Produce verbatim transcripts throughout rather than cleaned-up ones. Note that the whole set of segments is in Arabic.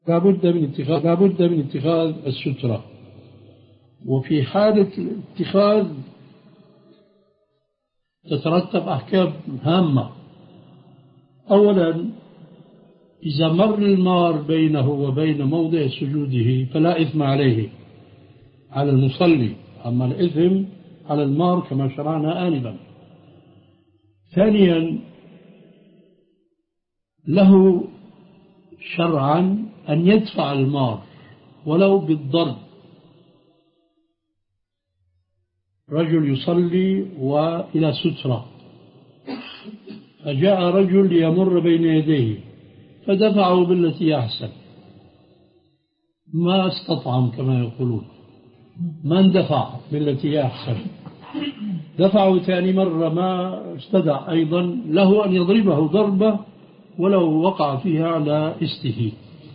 لابد من اتخاذ لابد من اتخاذ السترة. وفي حالة الاتخاذ تترتب أحكام هامة. أولا، إذا مر المار بينه وبين موضع سجوده فلا إثم عليه على المصلي، أما الإثم على المار كما شرعنا آنفا. ثانيا، له شرعا أن يدفع المار ولو بالضرب. رجل يصلي وإلى سترة، فجاء رجل ليمر بين يديه فدفعه بالتي أحسن، ما استطعم كما يقولون، ما اندفع بالتي أحسن، دفعه ثاني مرة ما استدع، أيضا له أن يضربه ضربة ولو وقع فيها على استه.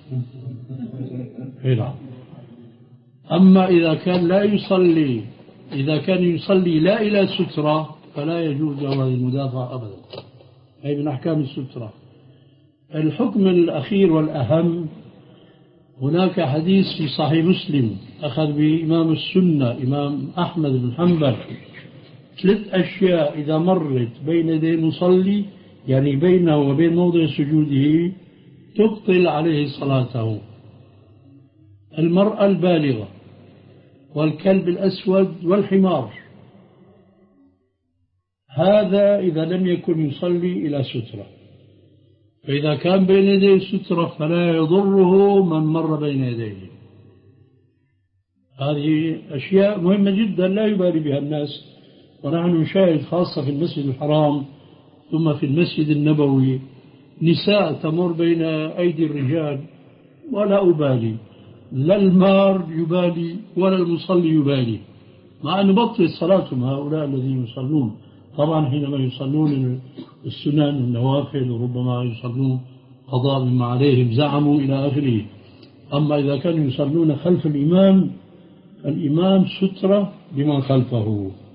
هنا. أما إذا كان لا يصلي إذا كان يصلي لا إلى سترة فلا يجوز له المدافع أبدا، أي من أحكام السترة. الحكم الأخير والأهم، هناك حديث في صحيح مسلم أخذ به إمام السنة إمام أحمد بن حنبل، ثلاث أشياء إذا مرت بين يدي المصلي يعني بينه وبين موضع سجوده تبطل عليه صلاته: المرأة البالغة، والكلب الأسود، والحمار. هذا إذا لم يكن يصلي إلى سترة. فإذا كان بين يديه السترة فلا يضره من مر بين يديه. هذه أشياء مهمة جدا لا يبالي بها الناس، ونحن نشاهد خاصة في المسجد الحرام ثم في المسجد النبوي نساء تمر بين أيدي الرجال ولا أبالي، لا المار يبالي ولا المصلي يبالي، مع أن بطل صلاتهم هؤلاء الذين يصلون. طبعا حينما يصلون السنن والنوافل وربما يصلون قضاء مما عليهم زعموا إلى آخره. أما إذا كانوا يصلون خلف الإمام، الإمام سترة لمن خلفه.